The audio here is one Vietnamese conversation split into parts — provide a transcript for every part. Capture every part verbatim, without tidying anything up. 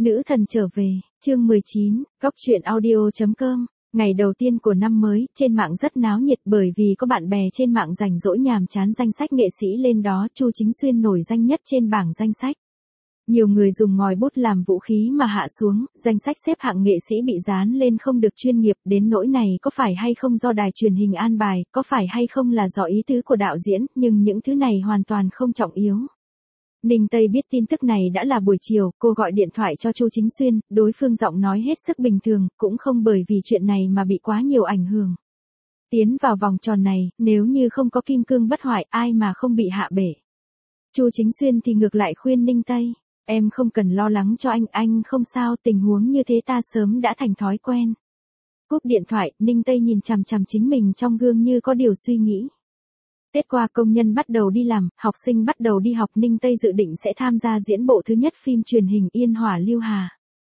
Nữ thần trở về, chương mười chín, góc truyện audio chấm com. Ngày đầu tiên của năm mới, trên mạng rất náo nhiệt bởi vì có bạn bè trên mạng rảnh rỗi nhàm chán danh sách nghệ sĩ lên đó, Chu Chính Xuyên nổi danh nhất trên bảng danh sách. Nhiều người dùng ngòi bút làm vũ khí mà hạ xuống, danh sách xếp hạng nghệ sĩ bị dán lên không được chuyên nghiệp, đến nỗi này có phải hay không do đài truyền hình an bài, có phải hay không là do ý tứ của đạo diễn, nhưng những thứ này hoàn toàn không trọng yếu. Ninh Tây biết tin tức này đã là buổi chiều, cô gọi điện thoại cho Chu Chính Xuyên, đối phương giọng nói hết sức bình thường, cũng không bởi vì chuyện này mà bị quá nhiều ảnh hưởng. Tiến vào vòng tròn này, nếu như không có kim cương bất hoại, ai mà không bị hạ bể. Chu Chính Xuyên thì ngược lại khuyên Ninh Tây, em không cần lo lắng cho anh, anh không sao, tình huống như thế ta sớm đã thành thói quen. Cúp điện thoại, Ninh Tây nhìn chằm chằm chính mình trong gương như có điều suy nghĩ. Tết qua công nhân bắt đầu đi làm, học sinh bắt đầu đi học, Ninh Tây dự định sẽ tham gia diễn bộ thứ nhất phim truyền hình Yên Hỏa Lưu Hà.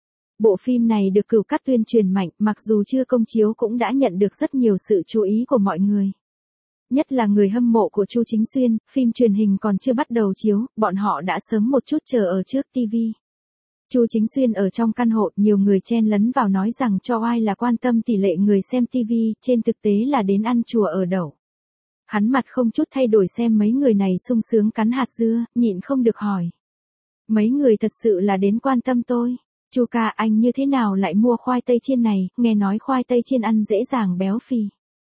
Bộ phim này được Cửu Cát tuyên truyền mạnh, mặc dù chưa công chiếu cũng đã nhận được rất nhiều sự chú ý của mọi người. Nhất là người hâm mộ của Chu Chính Xuyên, phim truyền hình còn chưa bắt đầu chiếu, bọn họ đã sớm một chút chờ ở trước ti vi. Chu Chính Xuyên ở trong căn hộ, nhiều người chen lấn vào nói rằng cho ai là quan tâm tỷ lệ người xem ti vi, trên thực tế là đến ăn chùa ở đậu. Hắn mặt không chút thay đổi xem mấy người này sung sướng cắn hạt dưa, nhịn không được hỏi. Mấy người thật sự là đến quan tâm tôi. Chu ca, anh như thế nào lại mua khoai tây chiên này, nghe nói khoai tây chiên ăn dễ dàng béo phì.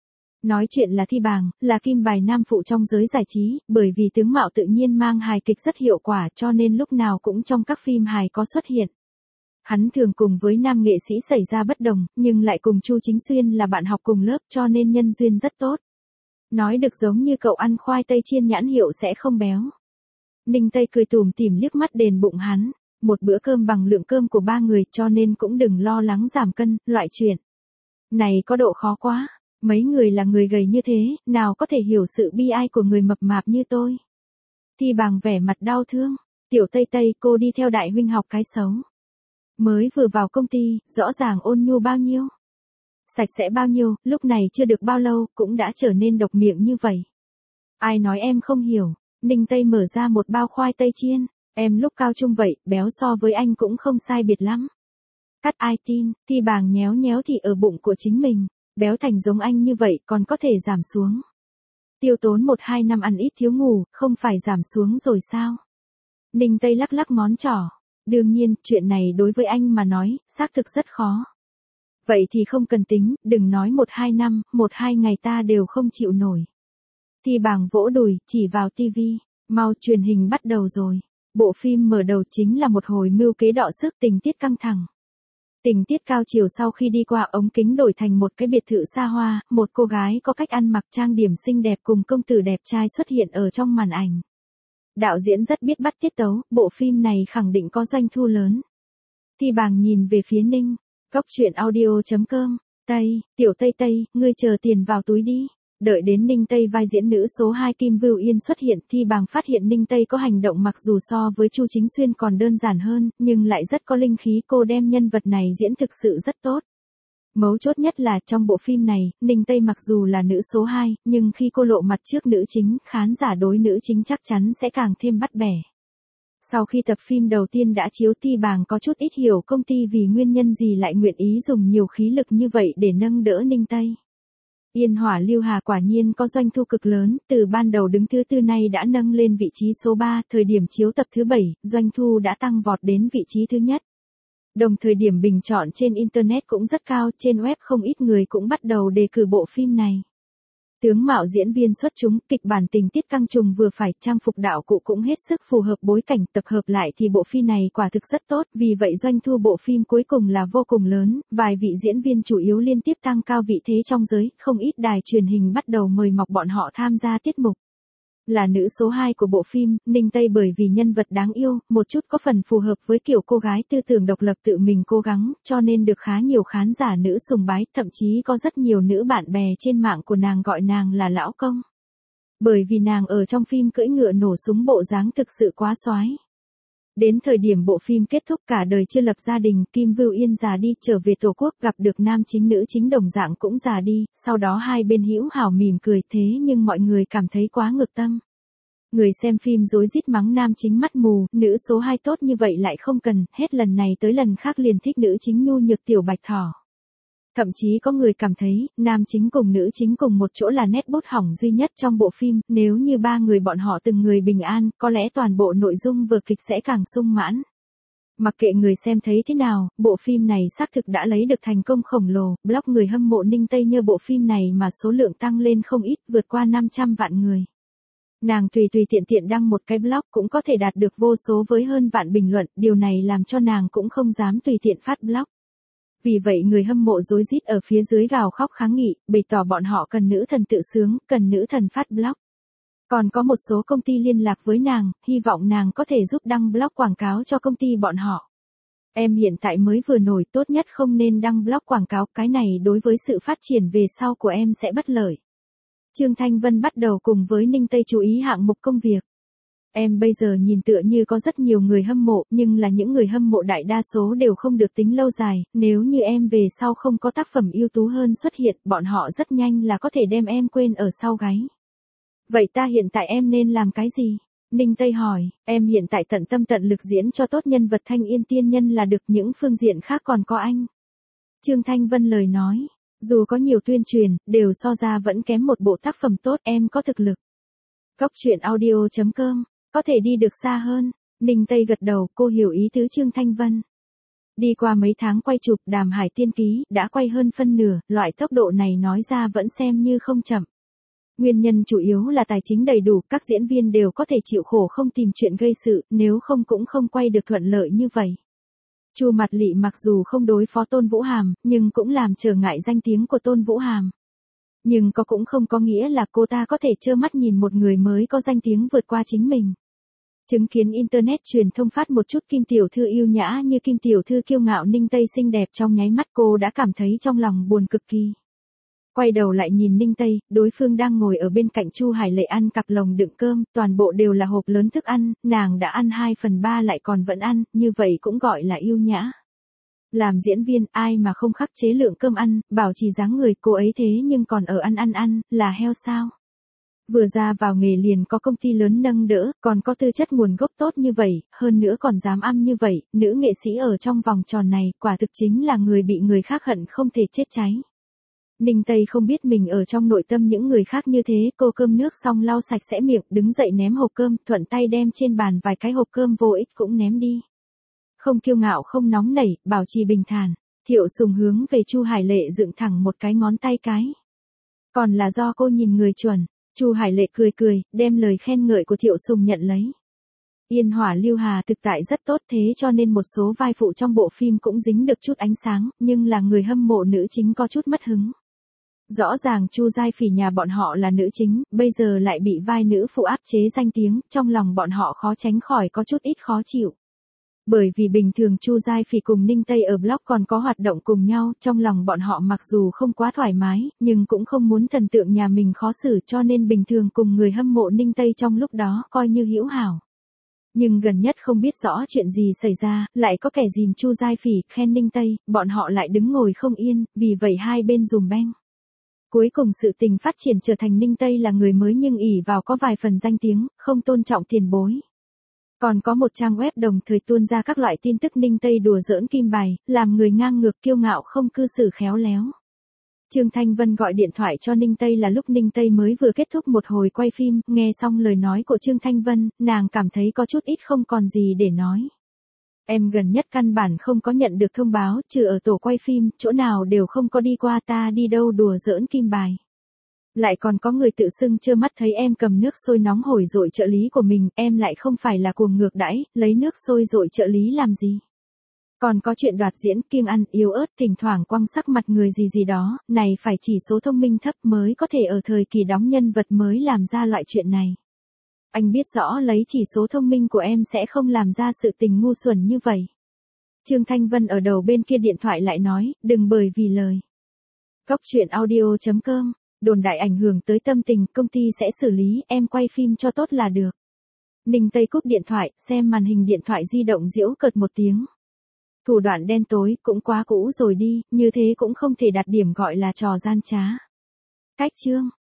Nói chuyện là Thi Bàng, là kim bài nam phụ trong giới giải trí, bởi vì tướng mạo tự nhiên mang hài kịch rất hiệu quả cho nên lúc nào cũng trong các phim hài có xuất hiện. Hắn thường cùng với nam nghệ sĩ xảy ra bất đồng, nhưng lại cùng Chu Chính Xuyên là bạn học cùng lớp cho nên nhân duyên rất tốt. Nói được giống như cậu ăn khoai tây chiên nhãn hiệu sẽ không béo. Ninh Tây cười tủm tỉm liếc mắt đền bụng hắn, một bữa cơm bằng lượng cơm của ba người cho nên cũng đừng lo lắng giảm cân, loại chuyện này có độ khó quá, mấy người là người gầy như thế, nào có thể hiểu sự bi ai của người mập mạp như tôi. Thi Bàng vẻ mặt đau thương, tiểu Tây Tây cô đi theo đại huynh học cái xấu. Mới vừa vào công ty, rõ ràng ôn nhu bao nhiêu. Sạch sẽ bao nhiêu, lúc này chưa được bao lâu, cũng đã trở nên độc miệng như vậy. Ai nói em không hiểu, Ninh Tây mở ra một bao khoai tây chiên, em lúc cao trung vậy, béo so với anh cũng không sai biệt lắm. Cắt ai tin, Thi Bàng nhéo nhéo thì ở bụng của chính mình, béo thành giống anh như vậy còn có thể giảm xuống. Tiêu tốn một hai năm ăn ít thiếu ngủ, không phải giảm xuống rồi sao? Ninh Tây lắc lắc ngón trỏ, đương nhiên, chuyện này đối với anh mà nói, xác thực rất khó. Vậy thì không cần tính, đừng nói một hai năm, một hai ngày ta đều không chịu nổi. Thi Bàng vỗ đùi, chỉ vào tivi, mau truyền hình bắt đầu rồi. Bộ phim mở đầu chính là một hồi mưu kế đọ sức, tình tiết căng thẳng. Tình tiết cao chiều sau khi đi qua ống kính đổi thành một cái biệt thự xa hoa, một cô gái có cách ăn mặc trang điểm xinh đẹp cùng công tử đẹp trai xuất hiện ở trong màn ảnh. Đạo diễn rất biết bắt tiết tấu, bộ phim này khẳng định có doanh thu lớn. Thi Bàng nhìn về phía Ninh. Góc truyện audio chấm com, Tây, tiểu Tây Tây, ngươi chờ tiền vào túi đi. Đợi đến Ninh Tây vai diễn nữ số hai Kim Vưu Yên xuất hiện, Thi Bàng phát hiện Ninh Tây có hành động mặc dù so với Chu Chính Xuyên còn đơn giản hơn, nhưng lại rất có linh khí, cô đem nhân vật này diễn thực sự rất tốt. Mấu chốt nhất là trong bộ phim này, Ninh Tây mặc dù là nữ số hai, nhưng khi cô lộ mặt trước nữ chính, khán giả đối nữ chính chắc chắn sẽ càng thêm bắt bẻ. Sau khi tập phim đầu tiên đã chiếu, Thi Bàng có chút ít hiểu công ty vì nguyên nhân gì lại nguyện ý dùng nhiều khí lực như vậy để nâng đỡ Ninh Tây. Yên Hỏa Lưu Hà quả nhiên có doanh thu cực lớn, từ ban đầu đứng thứ tư nay đã nâng lên vị trí số ba, thời điểm chiếu tập thứ bảy, doanh thu đã tăng vọt đến vị trí thứ nhất. Đồng thời điểm bình chọn trên Internet cũng rất cao, trên web không ít người cũng bắt đầu đề cử bộ phim này. Tướng mạo diễn viên xuất chúng, kịch bản tình tiết căng trùng vừa phải, trang phục đạo cụ cũng hết sức phù hợp bối cảnh, tập hợp lại thì bộ phim này quả thực rất tốt, vì vậy doanh thu bộ phim cuối cùng là vô cùng lớn, vài vị diễn viên chủ yếu liên tiếp tăng cao vị thế trong giới, không ít đài truyền hình bắt đầu mời mọc bọn họ tham gia tiết mục. Là nữ số hai của bộ phim, Ninh Tây bởi vì nhân vật đáng yêu, một chút có phần phù hợp với kiểu cô gái tư tưởng độc lập tự mình cố gắng, cho nên được khá nhiều khán giả nữ sùng bái, thậm chí có rất nhiều nữ bạn bè trên mạng của nàng gọi nàng là lão công. Bởi vì nàng ở trong phim cưỡi ngựa nổ súng bộ dáng thực sự quá soái. Đến thời điểm bộ phim kết thúc, cả đời chưa lập gia đình, Kim Vưu Yên già đi, trở về tổ quốc, gặp được nam chính nữ chính đồng dạng cũng già đi, sau đó hai bên hữu hảo mỉm cười, thế nhưng mọi người cảm thấy quá ngược tâm. Người xem phim rối rít mắng nam chính mắt mù, nữ số hai tốt như vậy lại không cần, hết lần này tới lần khác liền thích nữ chính nhu nhược tiểu bạch thỏ. Thậm chí có người cảm thấy, nam chính cùng nữ chính cùng một chỗ là nét bút hỏng duy nhất trong bộ phim, nếu như ba người bọn họ từng người bình an, có lẽ toàn bộ nội dung vở kịch sẽ càng sung mãn. Mặc kệ người xem thấy thế nào, bộ phim này xác thực đã lấy được thành công khổng lồ, blog người hâm mộ Ninh Tây nhờ bộ phim này mà số lượng tăng lên không ít, vượt qua năm trăm vạn người. Nàng tùy tùy tiện tiện đăng một cái blog cũng có thể đạt được vô số với hơn vạn bình luận, điều này làm cho nàng cũng không dám tùy tiện phát blog. Vì vậy người hâm mộ rối rít ở phía dưới gào khóc kháng nghị, bày tỏ bọn họ cần nữ thần tự sướng, cần nữ thần phát blog. Còn có một số công ty liên lạc với nàng, hy vọng nàng có thể giúp đăng blog quảng cáo cho công ty bọn họ. Em hiện tại mới vừa nổi, tốt nhất không nên đăng blog quảng cáo, cái này đối với sự phát triển về sau của em sẽ bất lợi. Trương Thanh Vân bắt đầu cùng với Ninh Tây chú ý hạng mục công việc. Em bây giờ nhìn tựa như có rất nhiều người hâm mộ, nhưng là những người hâm mộ đại đa số đều không được tính lâu dài, nếu như em về sau không có tác phẩm ưu tú hơn xuất hiện, bọn họ rất nhanh là có thể đem em quên ở sau gáy. Vậy ta hiện tại em nên làm cái gì? Ninh Tây hỏi, em hiện tại tận tâm tận lực diễn cho tốt nhân vật Thanh Yên tiên nhân là được, những phương diện khác còn có anh. Trương Thanh Vân lời nói, dù có nhiều tuyên truyền, đều so ra vẫn kém một bộ tác phẩm tốt, em có thực lực. Góc truyện audio chấm com, có thể đi được xa hơn. Ninh Tây gật đầu, cô hiểu ý tứ Trương Thanh Vân. Đi qua mấy tháng quay chụp Đàm Hải Tiên Ký, đã quay hơn phân nửa, loại tốc độ này nói ra vẫn xem như không chậm. Nguyên nhân chủ yếu là tài chính đầy đủ, các diễn viên đều có thể chịu khổ không tìm chuyện gây sự, nếu không cũng không quay được thuận lợi như vậy. Chu Mạt Lị mặc dù không đối phó Tôn Vũ Hàm, nhưng cũng làm trở ngại danh tiếng của Tôn Vũ Hàm. Nhưng có cũng không có nghĩa là cô ta có thể trơ mắt nhìn một người mới có danh tiếng vượt qua chính mình. Chứng kiến Internet truyền thông phát một chút Kim Tiểu Thư yêu nhã như Kim Tiểu Thư kiêu ngạo Ninh Tây xinh đẹp, trong nháy mắt cô đã cảm thấy trong lòng buồn cực kỳ. Quay đầu lại nhìn Ninh Tây, đối phương đang ngồi ở bên cạnh Chu Hải Lệ ăn cặp lồng đựng cơm, toàn bộ đều là hộp lớn thức ăn, nàng đã ăn hai phần ba lại còn vẫn ăn, như vậy cũng gọi là yêu nhã. Làm diễn viên, ai mà không khắc chế lượng cơm ăn, bảo trì dáng người, cô ấy thế nhưng còn ở ăn ăn ăn, là heo sao? Vừa ra vào nghề liền có công ty lớn nâng đỡ, còn có tư chất nguồn gốc tốt như vậy, hơn nữa còn dám ăn như vậy, nữ nghệ sĩ ở trong vòng tròn này, quả thực chính là người bị người khác hận không thể chết cháy. Ninh Tây không biết mình ở trong nội tâm những người khác như thế, cô cơm nước xong lau sạch sẽ miệng, đứng dậy ném hộp cơm, thuận tay đem trên bàn vài cái hộp cơm vô ích cũng ném đi. Không kiêu ngạo không nóng nảy, bảo trì bình thản. Thiệu Sùng hướng về Chu Hải Lệ dựng thẳng một cái ngón tay cái. Còn là do cô nhìn người chuẩn. Chu Hải Lệ cười cười, đem lời khen ngợi của Thiệu Sùng nhận lấy. Yên Hỏa Lưu Hà thực tại rất tốt, thế cho nên một số vai phụ trong bộ phim cũng dính được chút ánh sáng, nhưng là người hâm mộ nữ chính có chút mất hứng. Rõ ràng Chu Giai Phỉ nhà bọn họ là nữ chính, bây giờ lại bị vai nữ phụ áp chế danh tiếng, trong lòng bọn họ khó tránh khỏi có chút ít khó chịu. Bởi vì bình thường Chu Giai Phỉ cùng Ninh Tây ở blog còn có hoạt động cùng nhau, trong lòng bọn họ mặc dù không quá thoải mái, nhưng cũng không muốn thần tượng nhà mình khó xử, cho nên bình thường cùng người hâm mộ Ninh Tây trong lúc đó coi như hữu hảo. Nhưng gần nhất không biết rõ chuyện gì xảy ra, lại có kẻ dìm Chu Giai Phỉ, khen Ninh Tây, bọn họ lại đứng ngồi không yên, vì vậy hai bên dùm beng. Cuối cùng sự tình phát triển trở thành Ninh Tây là người mới nhưng ỷ vào có vài phần danh tiếng, không tôn trọng tiền bối. Còn có một trang web đồng thời tuôn ra các loại tin tức Ninh Tây đùa giỡn kim bài, làm người ngang ngược kiêu ngạo không cư xử khéo léo. Trương Thanh Vân gọi điện thoại cho Ninh Tây là lúc Ninh Tây mới vừa kết thúc một hồi quay phim, nghe xong lời nói của Trương Thanh Vân, nàng cảm thấy có chút ít không còn gì để nói. Em gần nhất căn bản không có nhận được thông báo, trừ ở tổ quay phim, chỗ nào đều không có đi qua, ta đi đâu đùa giỡn kim bài. Lại còn có người tự xưng trơ mắt thấy em cầm nước sôi nóng hổi dội trợ lý của mình, em lại không phải là cuồng ngược đãi, lấy nước sôi dội trợ lý làm gì. Còn có chuyện đoạt diễn, kiêng ăn, yếu ớt, thỉnh thoảng quăng sắc mặt người gì gì đó, này phải chỉ số thông minh thấp mới có thể ở thời kỳ đóng nhân vật mới làm ra loại chuyện này. Anh biết rõ lấy chỉ số thông minh của em sẽ không làm ra sự tình ngu xuẩn như vậy. Trương Thanh Vân ở đầu bên kia điện thoại lại nói, đừng bởi vì lời. Góc truyện audio chấm com, đồn đại ảnh hưởng tới tâm tình, công ty sẽ xử lý, em quay phim cho tốt là được. Ninh Tây cúp điện thoại, xem màn hình điện thoại di động giễu cợt một tiếng. Thủ đoạn đen tối, cũng quá cũ rồi đi, như thế cũng không thể đạt điểm gọi là trò gian trá. Cách chương.